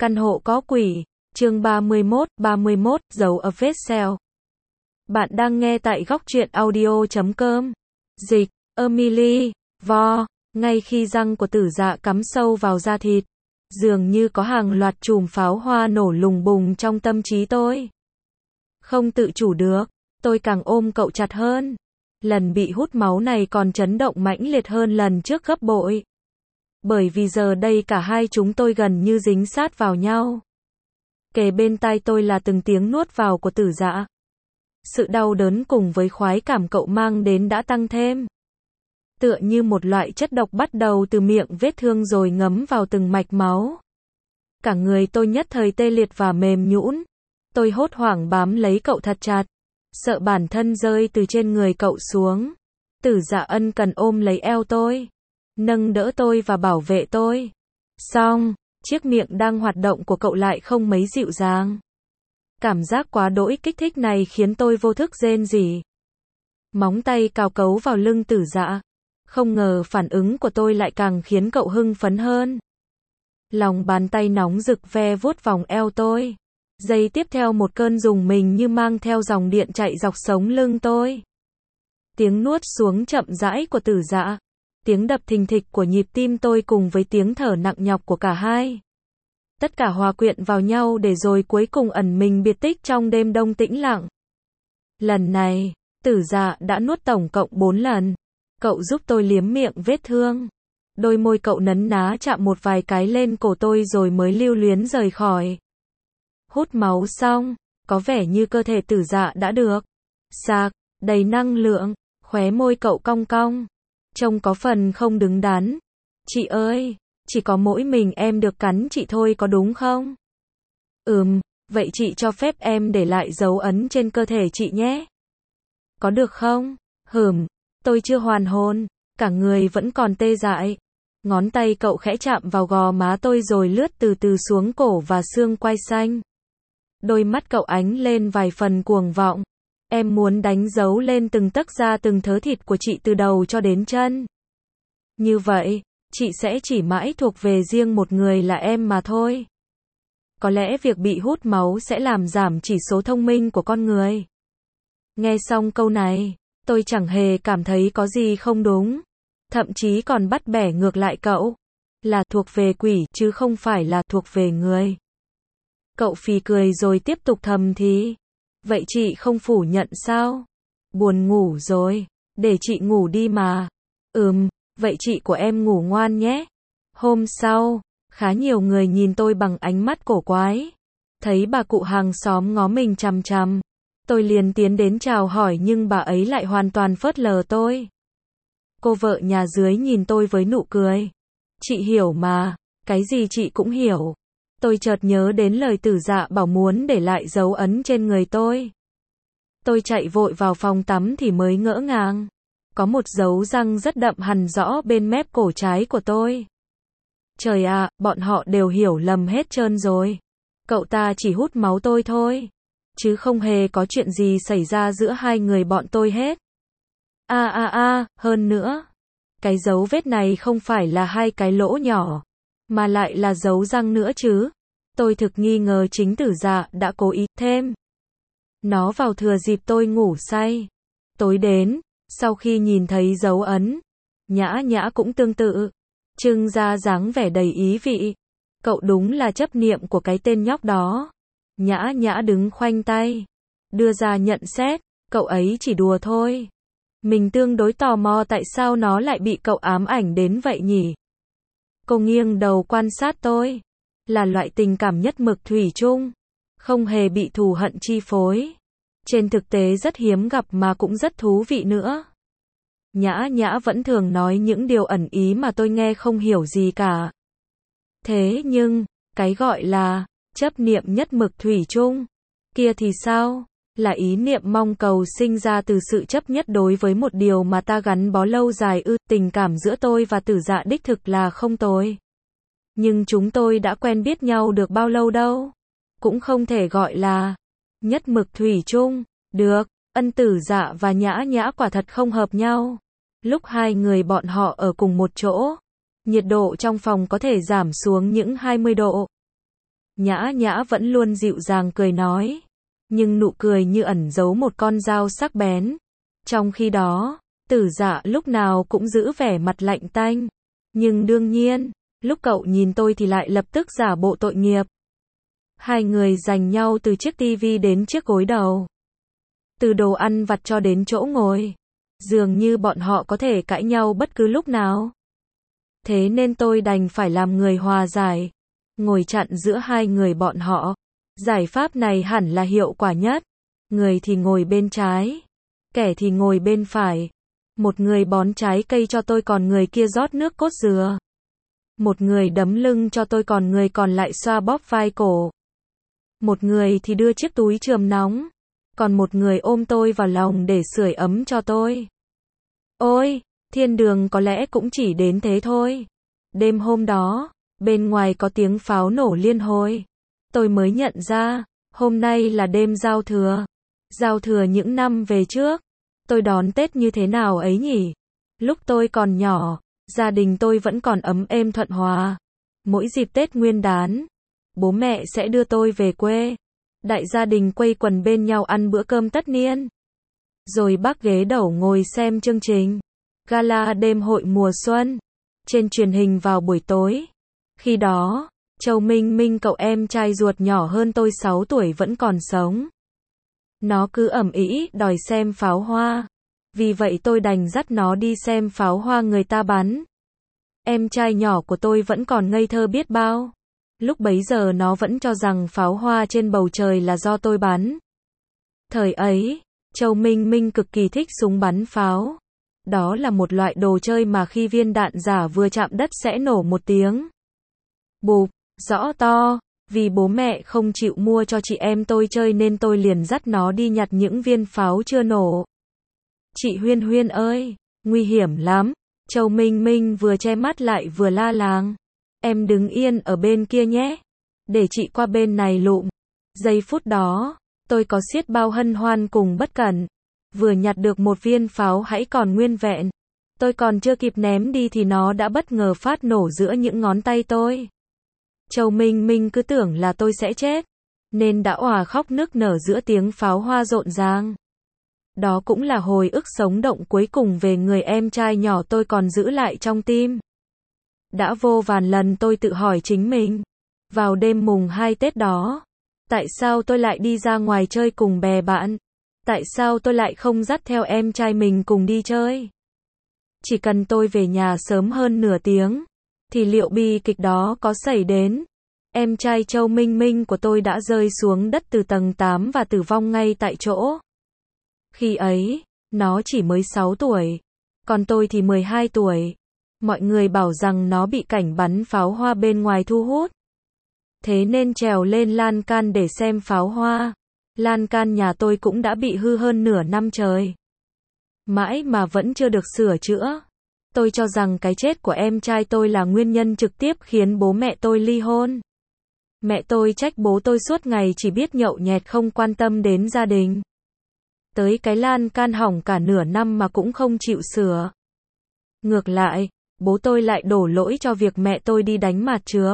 Căn hộ có quỷ, chương 31, dấu ở vết sẹo. Bạn đang nghe tại góc truyện audio.com. Dịch, Emily, vo, ngay khi răng của tử dạ cắm sâu vào da thịt, dường như có hàng loạt chùm pháo hoa nổ lùng bùng trong tâm trí tôi. Không tự chủ được, tôi càng ôm cậu chặt hơn. Lần bị hút máu này còn chấn động mãnh liệt hơn lần trước gấp bội. Bởi vì giờ đây cả hai chúng tôi gần như dính sát vào nhau. Kề bên tai tôi là từng tiếng nuốt vào của tử dạ. Sự đau đớn cùng với khoái cảm cậu mang đến đã tăng thêm. Tựa như một loại chất độc bắt đầu từ miệng vết thương rồi ngấm vào từng mạch máu. Cả người tôi nhất thời tê liệt và mềm nhũn. Tôi hốt hoảng bám lấy cậu thật chặt, sợ bản thân rơi từ trên người cậu xuống. Tử dạ ân cần ôm lấy eo tôi, nâng đỡ tôi và bảo vệ tôi. Xong, chiếc miệng đang hoạt động của cậu lại không mấy dịu dàng. Cảm giác quá đỗi kích thích này khiến tôi vô thức rên rỉ. Móng tay cào cấu vào lưng tử dạ. Không ngờ phản ứng của tôi lại càng khiến cậu hưng phấn hơn. Lòng bàn tay nóng rực ve vuốt vòng eo tôi. Giây tiếp theo một cơn rùng mình như mang theo dòng điện chạy dọc sống lưng tôi. Tiếng nuốt xuống chậm rãi của tử dạ. Tiếng đập thình thịch của nhịp tim tôi cùng với tiếng thở nặng nhọc của cả hai. Tất cả hòa quyện vào nhau để rồi cuối cùng ẩn mình biệt tích trong đêm đông tĩnh lặng. Lần này, tử dạ đã nuốt tổng cộng 4 lần. Cậu giúp tôi liếm miệng vết thương. Đôi môi cậu nấn ná chạm một vài cái lên cổ tôi rồi mới lưu luyến rời khỏi. Hút máu xong, có vẻ như cơ thể tử dạ đã được sạc, đầy năng lượng. Khóe môi cậu cong cong, trông có phần không đứng đắn. Chị ơi, chỉ có mỗi mình em được cắn chị thôi có đúng không? Vậy chị cho phép em để lại dấu ấn trên cơ thể chị nhé. Có được không? Tôi chưa hoàn hồn, cả người vẫn còn tê dại. Ngón tay cậu khẽ chạm vào gò má tôi rồi lướt từ từ xuống cổ và xương quai xanh. Đôi mắt cậu ánh lên vài phần cuồng vọng. Em muốn đánh dấu lên từng tấc da từng thớ thịt của chị từ đầu cho đến chân. Như vậy, chị sẽ chỉ mãi thuộc về riêng một người là em mà thôi. Có lẽ việc bị hút máu sẽ làm giảm chỉ số thông minh của con người. Nghe xong câu này, tôi chẳng hề cảm thấy có gì không đúng. Thậm chí còn bắt bẻ ngược lại cậu. Là thuộc về quỷ chứ không phải là thuộc về người. Cậu phì cười rồi tiếp tục thầm thì. Vậy chị không phủ nhận sao? Buồn ngủ rồi. Để chị ngủ đi mà. Vậy chị của em ngủ ngoan nhé. Hôm sau, khá nhiều người nhìn tôi bằng ánh mắt cổ quái. Thấy bà cụ hàng xóm ngó mình chằm chằm. Tôi liền tiến đến chào hỏi nhưng bà ấy lại hoàn toàn phớt lờ tôi. Cô vợ nhà dưới nhìn tôi với nụ cười. Chị hiểu mà, cái gì chị cũng hiểu. Tôi chợt nhớ đến lời tử dạ bảo muốn để lại dấu ấn trên người tôi. Tôi chạy vội vào phòng tắm thì mới ngỡ ngàng. Có một dấu răng rất đậm hằn rõ bên mép cổ trái của tôi. Trời ạ, bọn họ đều hiểu lầm hết trơn rồi. Cậu ta chỉ hút máu tôi thôi. Chứ không hề có chuyện gì xảy ra giữa hai người bọn tôi hết. Hơn nữa. Cái dấu vết này không phải là hai cái lỗ nhỏ. Mà lại là dấu răng nữa chứ. Tôi thực nghi ngờ chính tử dạ đã cố ý thêm nó vào thừa dịp tôi ngủ say. Tối đến, sau khi nhìn thấy dấu ấn, Nhã Nhã cũng tương tự, trưng ra dáng vẻ đầy ý vị. Cậu đúng là chấp niệm của cái tên nhóc đó. Nhã Nhã đứng khoanh tay, đưa ra nhận xét, cậu ấy chỉ đùa thôi. Mình tương đối tò mò tại sao nó lại bị cậu ám ảnh đến vậy nhỉ? Cô nghiêng đầu quan sát tôi. Là loại tình cảm nhất mực thủy chung, không hề bị thù hận chi phối. Trên thực tế rất hiếm gặp mà cũng rất thú vị nữa. Nhã Nhã vẫn thường nói những điều ẩn ý mà tôi nghe không hiểu gì cả. Thế nhưng, cái gọi là chấp niệm nhất mực thủy chung kia thì sao? Là ý niệm mong cầu sinh ra từ sự chấp nhất đối với một điều mà ta gắn bó lâu dài ư? Tình cảm giữa tôi và tử dạ đích thực là không tồi. Nhưng chúng tôi đã quen biết nhau được bao lâu đâu. Cũng không thể gọi là nhất mực thủy chung được. Tử dạ và Nhã Nhã quả thật không hợp nhau. Lúc hai người bọn họ ở cùng một chỗ, nhiệt độ trong phòng có thể giảm xuống những 20 độ. Nhã Nhã vẫn luôn dịu dàng cười nói, nhưng nụ cười như ẩn giấu một con dao sắc bén. Trong khi đó, Tử Dạ lúc nào cũng giữ vẻ mặt lạnh tanh. Nhưng đương nhiên, lúc cậu nhìn tôi thì lại lập tức giả bộ tội nghiệp. Hai người giành nhau từ chiếc tivi đến chiếc gối đầu. Từ đồ ăn vặt cho đến chỗ ngồi. Dường như bọn họ có thể cãi nhau bất cứ lúc nào. Thế nên tôi đành phải làm người hòa giải. Ngồi chặn giữa hai người bọn họ. Giải pháp này hẳn là hiệu quả nhất. Người thì ngồi bên trái. Kẻ thì ngồi bên phải. Một người bón trái cây cho tôi còn người kia rót nước cốt dừa. Một người đấm lưng cho tôi còn người còn lại xoa bóp vai cổ. Một người thì đưa chiếc túi chườm nóng. Còn một người ôm tôi vào lòng để sưởi ấm cho tôi. Ôi, thiên đường có lẽ cũng chỉ đến thế thôi. Đêm hôm đó, bên ngoài có tiếng pháo nổ liên hồi. Tôi mới nhận ra, hôm nay là đêm giao thừa. Giao thừa những năm về trước. Tôi đón Tết như thế nào ấy nhỉ? Lúc tôi còn nhỏ, gia đình tôi vẫn còn ấm êm thuận hòa. Mỗi dịp Tết Nguyên đán, bố mẹ sẽ đưa tôi về quê. Đại gia đình quây quần bên nhau ăn bữa cơm tất niên. Rồi bắc ghế đầu ngồi xem chương trình gala đêm hội mùa xuân trên truyền hình vào buổi tối. Khi đó, Châu Minh Minh cậu em trai ruột nhỏ hơn tôi 6 tuổi vẫn còn sống. Nó cứ ầm ĩ đòi xem pháo hoa. Vì vậy tôi đành dắt nó đi xem pháo hoa người ta bắn. Em trai nhỏ của tôi vẫn còn ngây thơ biết bao. Lúc bấy giờ nó vẫn cho rằng pháo hoa trên bầu trời là do tôi bắn. Thời ấy, Châu Minh Minh cực kỳ thích súng bắn pháo. Đó là một loại đồ chơi mà khi viên đạn giả vừa chạm đất sẽ nổ một tiếng bụp, rõ to. Vì bố mẹ không chịu mua cho chị em tôi chơi nên tôi liền dắt nó đi nhặt những viên pháo chưa nổ. Chị Huyên Huyên ơi, nguy hiểm lắm. Châu Minh Minh vừa che mắt lại vừa la làng. Em đứng yên ở bên kia nhé. Để chị qua bên này lụm. Giây phút đó, tôi có xiết bao hân hoan cùng bất cẩn. Vừa nhặt được một viên pháo hãy còn nguyên vẹn. Tôi còn chưa kịp ném đi thì nó đã bất ngờ phát nổ giữa những ngón tay tôi. Châu Minh Minh cứ tưởng là tôi sẽ chết, nên đã òa khóc nức nở giữa tiếng pháo hoa rộn ràng. Đó cũng là hồi ức sống động cuối cùng về người em trai nhỏ tôi còn giữ lại trong tim. Đã vô vàn lần tôi tự hỏi chính mình, vào đêm mùng 2 Tết đó, tại sao tôi lại đi ra ngoài chơi cùng bè bạn? Tại sao tôi lại không dắt theo em trai mình cùng đi chơi? Chỉ cần tôi về nhà sớm hơn nửa tiếng, thì liệu bi kịch đó có xảy đến? Em trai Châu Minh Minh của tôi đã rơi xuống đất từ tầng 8 và tử vong ngay tại chỗ. Khi ấy, nó chỉ mới 6 tuổi, còn tôi thì 12 tuổi. Mọi người bảo rằng nó bị cảnh bắn pháo hoa bên ngoài thu hút. Thế nên trèo lên lan can để xem pháo hoa. Lan can nhà tôi cũng đã bị hư hơn nửa năm trời. Mãi mà vẫn chưa được sửa chữa. Tôi cho rằng cái chết của em trai tôi là nguyên nhân trực tiếp khiến bố mẹ tôi ly hôn. Mẹ tôi trách bố tôi suốt ngày chỉ biết nhậu nhẹt không quan tâm đến gia đình. Tới cái lan can hỏng cả nửa năm mà cũng không chịu sửa. Ngược lại, bố tôi lại đổ lỗi cho việc mẹ tôi đi đánh mạt trước.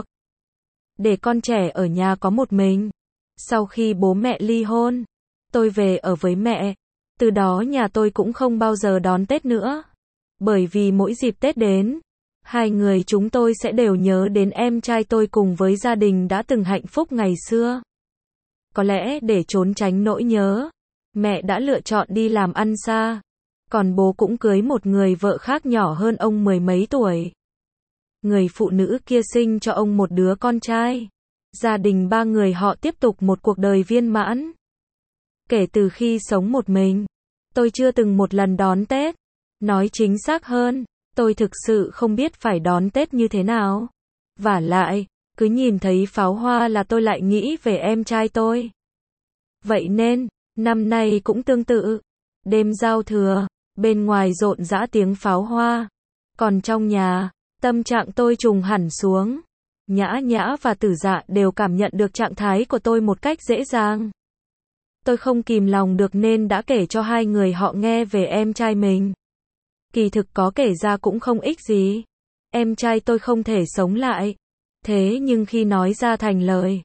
Để con trẻ ở nhà có một mình. Sau khi bố mẹ ly hôn, tôi về ở với mẹ. Từ đó nhà tôi cũng không bao giờ đón Tết nữa. Bởi vì mỗi dịp Tết đến, hai người chúng tôi sẽ đều nhớ đến em trai tôi cùng với gia đình đã từng hạnh phúc ngày xưa. Có lẽ để trốn tránh nỗi nhớ, mẹ đã lựa chọn đi làm ăn xa. Còn bố cũng cưới một người vợ khác nhỏ hơn ông 10 mấy tuổi. Người phụ nữ kia sinh cho ông một đứa con trai. Gia đình ba người họ tiếp tục một cuộc đời viên mãn. Kể từ khi sống một mình, tôi chưa từng một lần đón Tết. Nói chính xác hơn, tôi thực sự không biết phải đón Tết như thế nào. Vả lại, cứ nhìn thấy pháo hoa là tôi lại nghĩ về em trai tôi. Vậy nên, năm nay cũng tương tự. Đêm giao thừa, bên ngoài rộn rã tiếng pháo hoa. Còn trong nhà, tâm trạng tôi trùng hẳn xuống. Nhã Nhã và Tử Dạ đều cảm nhận được trạng thái của tôi một cách dễ dàng. Tôi không kìm lòng được nên đã kể cho hai người họ nghe về em trai mình. Kỳ thực có kể ra cũng không ích gì. Em trai tôi không thể sống lại. Thế nhưng khi nói ra thành lời,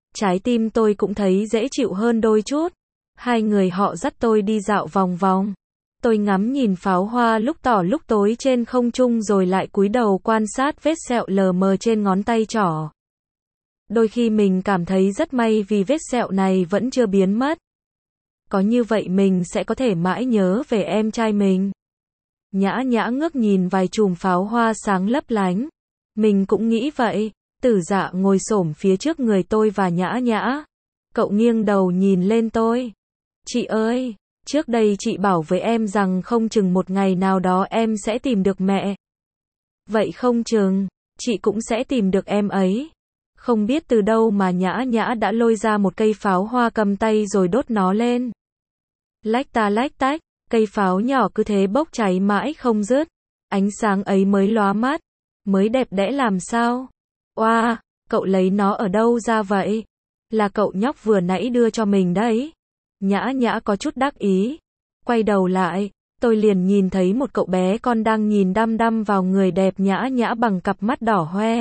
trái tim tôi cũng thấy dễ chịu hơn đôi chút. Hai người họ dắt tôi đi dạo vòng vòng. Tôi ngắm nhìn pháo hoa lúc tỏ lúc tối trên không trung rồi lại cúi đầu quan sát vết sẹo lờ mờ trên ngón tay trỏ. Đôi khi mình cảm thấy rất may vì vết sẹo này vẫn chưa biến mất. Có như vậy mình sẽ có thể mãi nhớ về em trai mình. Nhã Nhã ngước nhìn vài chùm pháo hoa sáng lấp lánh. Mình cũng nghĩ vậy. Tử Dạ ngồi xổm phía trước người tôi và Nhã Nhã. Cậu nghiêng đầu nhìn lên tôi. Chị ơi, trước đây chị bảo với em rằng không chừng một ngày nào đó em sẽ tìm được mẹ. Vậy không chừng, chị cũng sẽ tìm được em ấy. Không biết từ đâu mà Nhã Nhã đã lôi ra một cây pháo hoa cầm tay rồi đốt nó lên. Lách ta lách tách, cây pháo nhỏ cứ thế bốc cháy mãi không dứt. Ánh sáng ấy mới lóa mắt, mới đẹp đẽ làm sao. Oa, cậu lấy nó ở đâu ra vậy? Là cậu nhóc vừa nãy đưa cho mình đấy. Nhã Nhã có chút đắc ý. Quay đầu lại, tôi liền nhìn thấy một cậu bé con đang nhìn đăm đăm vào người đẹp Nhã Nhã bằng cặp mắt đỏ hoe.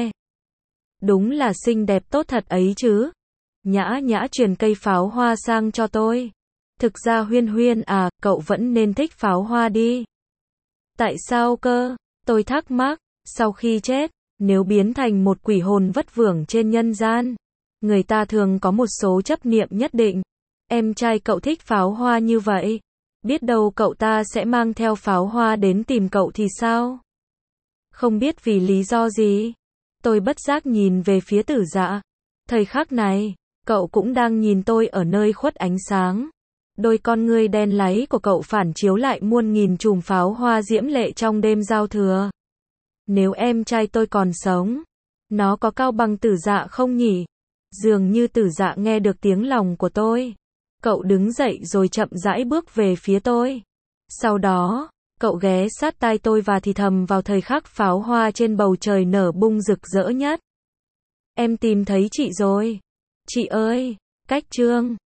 Đúng là xinh đẹp tốt thật ấy chứ. Nhã Nhã truyền cây pháo hoa sang cho tôi. Thực ra Huyên Huyên à, cậu vẫn nên thích pháo hoa đi. Tại sao cơ? Tôi thắc mắc. Sau khi chết, nếu biến thành một quỷ hồn vất vưởng trên nhân gian, người ta thường có một số chấp niệm nhất định. Em trai cậu thích pháo hoa như vậy. Biết đâu cậu ta sẽ mang theo pháo hoa đến tìm cậu thì sao? Không biết vì lý do gì. Tôi bất giác nhìn về phía Tử Dạ. Thời khắc này, cậu cũng đang nhìn tôi ở nơi khuất ánh sáng. Đôi con ngươi đen láy của cậu phản chiếu lại muôn nghìn chùm pháo hoa diễm lệ trong đêm giao thừa. Nếu em trai tôi còn sống, nó có cao bằng Tử Dạ không nhỉ? Dường như Tử Dạ nghe được tiếng lòng của tôi. Cậu đứng dậy rồi chậm rãi bước về phía tôi. Sau đó, cậu ghé sát tai tôi và thì thầm vào thời khắc pháo hoa trên bầu trời nở bung rực rỡ nhất. Em tìm thấy chị rồi. Chị ơi, cách chương